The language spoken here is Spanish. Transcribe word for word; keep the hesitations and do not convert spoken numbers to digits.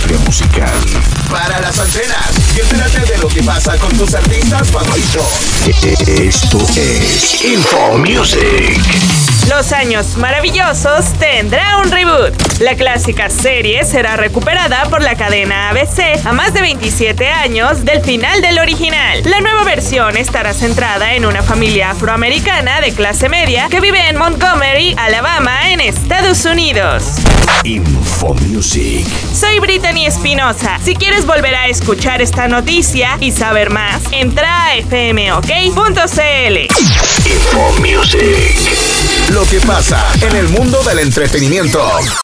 industria musical. Para las antenas y entérate de lo que pasa con tus artistas favoritos. Esto es Info Music. Los Años Maravillosos tendrá un reboot. La clásica serie será recuperada por la cadena A B C a más de veintisiete años del final del original. La nueva versión estará centrada en una familia afroamericana de clase media que vive en Montgomery, Alabama, en Estados Unidos. Info Music. Soy Brittany Espinosa. Si quieres volver a escuchar esta noticia y saber más, entra a f m o k punto c l. Info Music. Lo que pasa en el mundo del entretenimiento.